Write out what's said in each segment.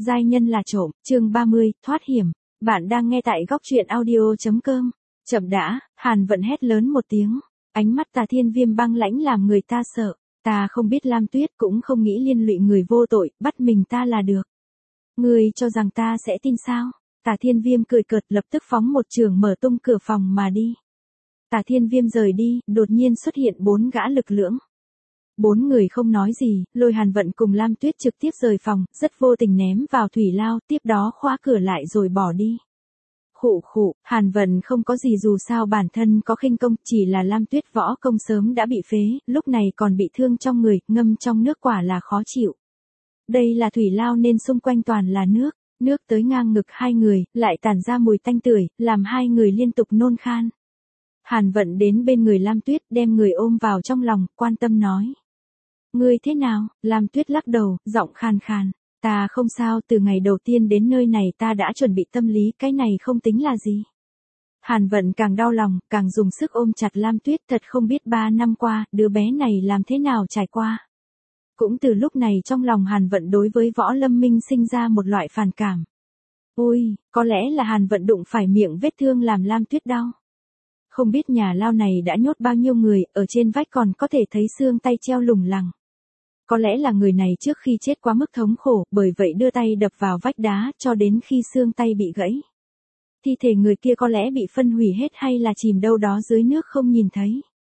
Giai nhân là trộm, chương 30, thoát hiểm. Bạn đang nghe tại góc truyện audio.com. Chậm đã, Hàn Vận hét lớn một tiếng. Ánh mắt Tà Thiên Viêm băng lãnh làm người ta sợ. Ta không biết Lam Tuyết cũng không nghĩ liên lụy người vô tội, bắt mình ta là được. Ngươi cho rằng ta sẽ tin sao? Tà Thiên Viêm cười cợt lập tức phóng một trường mở tung cửa phòng mà đi. Tà Thiên Viêm rời đi, đột nhiên xuất hiện 4 gã lực lưỡng. 4 người không nói gì, lôi Hàn Vận cùng Lam Tuyết trực tiếp rời phòng, rất vô tình ném vào thủy lao, tiếp đó khóa cửa lại rồi bỏ đi. Khụ khụ, Hàn Vận không có gì dù sao bản thân có khinh công, chỉ là Lam Tuyết võ công sớm đã bị phế, lúc này còn bị thương trong người, ngâm trong nước quả là khó chịu. Đây là thủy lao nên xung quanh toàn là nước tới ngang ngực hai người, lại tản ra mùi tanh tưởi, làm hai người liên tục nôn khan. Hàn Vận đến bên người Lam Tuyết, đem người ôm vào trong lòng, quan tâm nói. Ngươi thế nào? Lam Tuyết lắc đầu, giọng khàn khàn. Ta không sao, từ ngày đầu tiên đến nơi này ta đã chuẩn bị tâm lý, cái này không tính là gì. Hàn Vận càng đau lòng, càng dùng sức ôm chặt Lam Tuyết, thật không biết 3 năm qua, đứa bé này làm thế nào trải qua. Cũng từ lúc này trong lòng Hàn Vận đối với Võ Lâm Minh sinh ra một loại phản cảm. Ôi, có lẽ là Hàn Vận đụng phải miệng vết thương làm Lam Tuyết đau. Không biết nhà lao này đã nhốt bao nhiêu người, ở trên vách còn có thể thấy xương tay treo lủng lẳng. Có lẽ là người này trước khi chết quá mức thống khổ, bởi vậy đưa tay đập vào vách đá cho đến khi xương tay bị gãy. Thi thể người kia có lẽ bị phân hủy hết hay là chìm đâu đó dưới nước không nhìn thấy.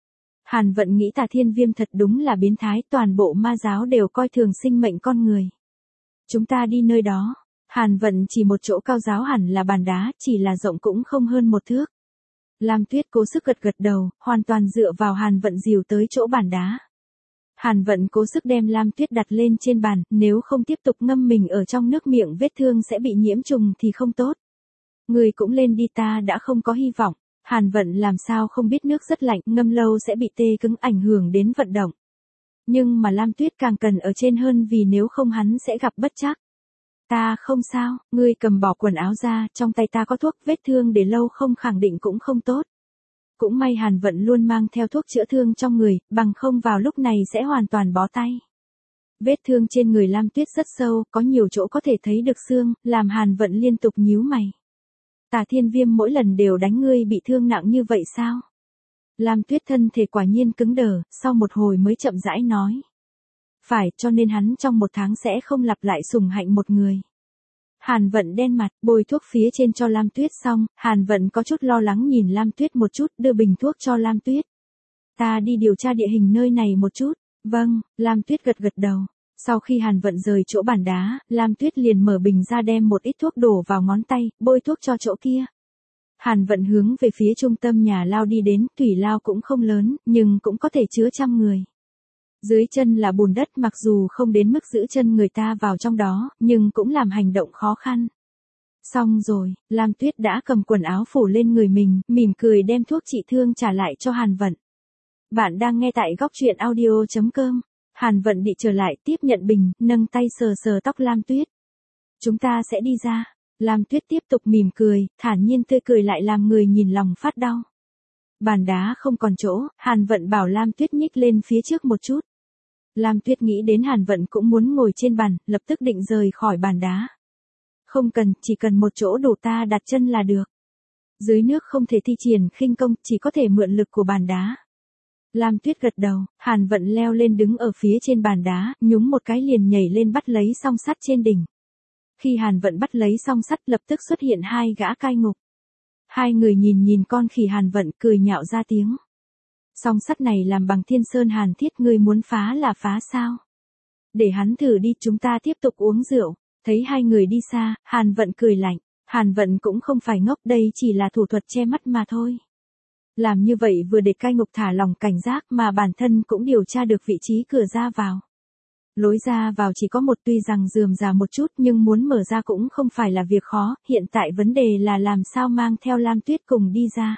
Hàn Vận nghĩ Tà Thiên Viêm thật đúng là biến thái, toàn bộ ma giáo đều coi thường sinh mệnh con người. Chúng ta đi nơi đó. Hàn Vận chỉ một chỗ cao giáo hẳn là bàn đá, chỉ là rộng cũng không hơn 1 thước. Lam Tuyết cố sức gật gật đầu, hoàn toàn dựa vào Hàn Vận dìu tới chỗ bàn đá. Hàn Vận cố sức đem Lam Tuyết đặt lên trên bàn, nếu không tiếp tục ngâm mình ở trong nước miệng vết thương sẽ bị nhiễm trùng thì không tốt. Người cũng lên đi, ta đã không có hy vọng. Hàn Vận làm sao không biết nước rất lạnh, ngâm lâu sẽ bị tê cứng ảnh hưởng đến vận động. Nhưng mà Lam Tuyết càng cần ở trên hơn vì nếu không hắn sẽ gặp bất trắc. Ta không sao, ngươi cầm bỏ quần áo ra, trong tay ta có thuốc, vết thương để lâu không khẳng định cũng không tốt. Cũng may Hàn Vận luôn mang theo thuốc chữa thương trong người, bằng không vào lúc này sẽ hoàn toàn bó tay. Vết thương trên người Lam Tuyết rất sâu, có nhiều chỗ có thể thấy được xương, làm Hàn Vận liên tục nhíu mày. Tà Thiên Viêm mỗi lần đều đánh ngươi bị thương nặng như vậy sao? Lam Tuyết thân thể quả nhiên cứng đờ, sau một hồi mới chậm rãi nói. Phải, cho nên hắn trong 1 tháng sẽ không lặp lại sủng hạnh một người. Hàn Vận đen mặt, bôi thuốc phía trên cho Lam Tuyết xong, Hàn Vận có chút lo lắng nhìn Lam Tuyết một chút, đưa bình thuốc cho Lam Tuyết. Ta đi điều tra địa hình nơi này một chút. Vâng, Lam Tuyết gật gật đầu. Sau khi Hàn Vận rời chỗ bàn đá, Lam Tuyết liền mở bình ra đem một ít thuốc đổ vào ngón tay, bôi thuốc cho chỗ kia. Hàn Vận hướng về phía trung tâm nhà lao đi đến, thủy lao cũng không lớn, nhưng cũng có thể chứa trăm người. Dưới chân là bùn đất, mặc dù không đến mức giữ chân người ta vào trong đó, nhưng cũng làm hành động khó khăn. Xong rồi, Lam Tuyết đã cầm quần áo phủ lên người mình, mỉm cười đem thuốc trị thương trả lại cho Hàn Vận. Bạn đang nghe tại góc truyện audio.com. Hàn Vận đi trở lại, tiếp nhận bình, nâng tay sờ sờ tóc Lam Tuyết. Chúng ta sẽ đi ra. Lam Tuyết tiếp tục mỉm cười, thản nhiên tươi cười lại làm người nhìn lòng phát đau. Bàn đá không còn chỗ, Hàn Vận bảo Lam Tuyết nhích lên phía trước một chút. Lam Tuyết nghĩ đến Hàn Vận cũng muốn ngồi trên bàn, lập tức định rời khỏi bàn đá. Không cần, chỉ cần một chỗ đủ ta đặt chân là được. Dưới nước không thể thi triển khinh công, chỉ có thể mượn lực của bàn đá. Lam Tuyết gật đầu, Hàn Vận leo lên đứng ở phía trên bàn đá, nhúng một cái liền nhảy lên bắt lấy song sắt trên đỉnh. Khi Hàn Vận bắt lấy song sắt lập tức xuất hiện 2 gã cai ngục. 2 người nhìn con khỉ Hàn Vận cười nhạo ra tiếng. Song sắt này làm bằng thiên sơn hàn thiết, ngươi muốn phá là phá sao? Để hắn thử đi, chúng ta tiếp tục uống rượu. Thấy 2 người đi xa, Hàn Vận cười lạnh. Hàn Vận cũng không phải ngốc, đây chỉ là thủ thuật che mắt mà thôi. Làm như vậy vừa để cai ngục thả lòng cảnh giác mà bản thân cũng điều tra được vị trí cửa ra vào. Lối ra vào chỉ có một, tuy rằng rườm rà một chút nhưng muốn mở ra cũng không phải là việc khó, hiện tại vấn đề là làm sao mang theo Lam Tuyết cùng đi ra.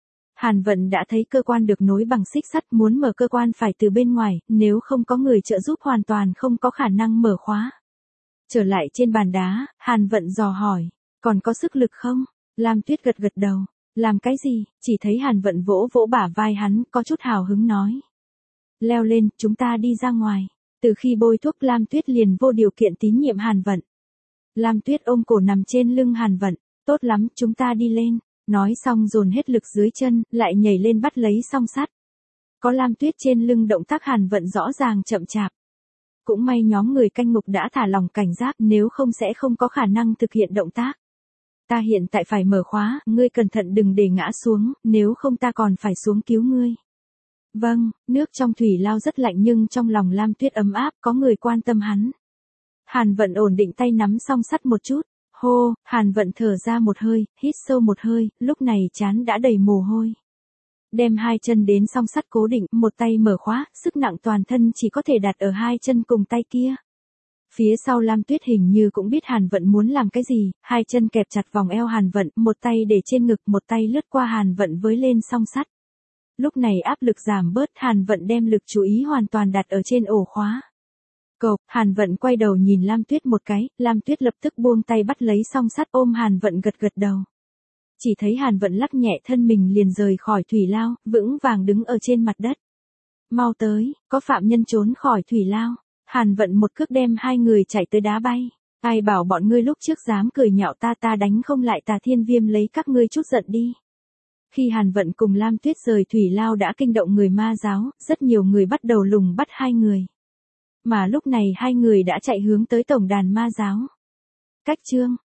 Hàn Vận đã thấy cơ quan được nối bằng xích sắt, muốn mở cơ quan phải từ bên ngoài, nếu không có người trợ giúp hoàn toàn không có khả năng mở khóa. Trở lại trên bàn đá, Hàn Vận dò hỏi, còn có sức lực không? Lam Tuyết gật gật đầu. Làm cái gì? Chỉ thấy Hàn Vận vỗ vỗ bả vai hắn, có chút hào hứng nói. Leo lên, chúng ta đi ra ngoài. Từ khi bôi thuốc Lam Tuyết liền vô điều kiện tín nhiệm Hàn Vận. Lam Tuyết ôm cổ nằm trên lưng Hàn Vận, tốt lắm, chúng ta đi lên. Nói xong dồn hết lực dưới chân, lại nhảy lên bắt lấy song sắt. Có Lam Tuyết trên lưng động tác Hàn Vận rõ ràng chậm chạp. Cũng may nhóm người canh ngục đã thả lỏng cảnh giác, nếu không sẽ không có khả năng thực hiện động tác. Ta hiện tại phải mở khóa, ngươi cẩn thận đừng để ngã xuống, nếu không ta còn phải xuống cứu ngươi. Vâng, nước trong thủy lao rất lạnh nhưng trong lòng Lam Tuyết ấm áp, có người quan tâm hắn. Hàn Vận ổn định tay nắm song sắt một chút. Hô, Hàn Vận thở ra một hơi, hít sâu một hơi, lúc này trán đã đầy mồ hôi. Đem hai chân đến song sắt cố định, một tay mở khóa, sức nặng toàn thân chỉ có thể đặt ở hai chân cùng tay kia. Phía sau Lam Tuyết hình như cũng biết Hàn Vận muốn làm cái gì, hai chân kẹp chặt vòng eo Hàn Vận, một tay để trên ngực, một tay lướt qua Hàn Vận với lên song sắt. Lúc này áp lực giảm bớt, Hàn Vận đem lực chú ý hoàn toàn đặt ở trên ổ khóa. Cộp, Hàn Vận quay đầu nhìn Lam Tuyết một cái, Lam Tuyết lập tức buông tay bắt lấy song sắt ôm Hàn Vận gật gật đầu. Chỉ thấy Hàn Vận lắc nhẹ thân mình liền rời khỏi thủy lao, vững vàng đứng ở trên mặt đất. Mau tới, có phạm nhân trốn khỏi thủy lao. Hàn Vận một cước đem hai người chạy tới đá bay. Ai bảo bọn ngươi lúc trước dám cười nhạo ta, ta đánh không lại Tà Thiên Viêm lấy các ngươi chút giận đi. Khi Hàn Vận cùng Lam Tuyết rời thủy lao đã kinh động người ma giáo, rất nhiều người bắt đầu lùng bắt hai người. Mà lúc này hai người đã chạy hướng tới tổng đàn ma giáo. Cách chương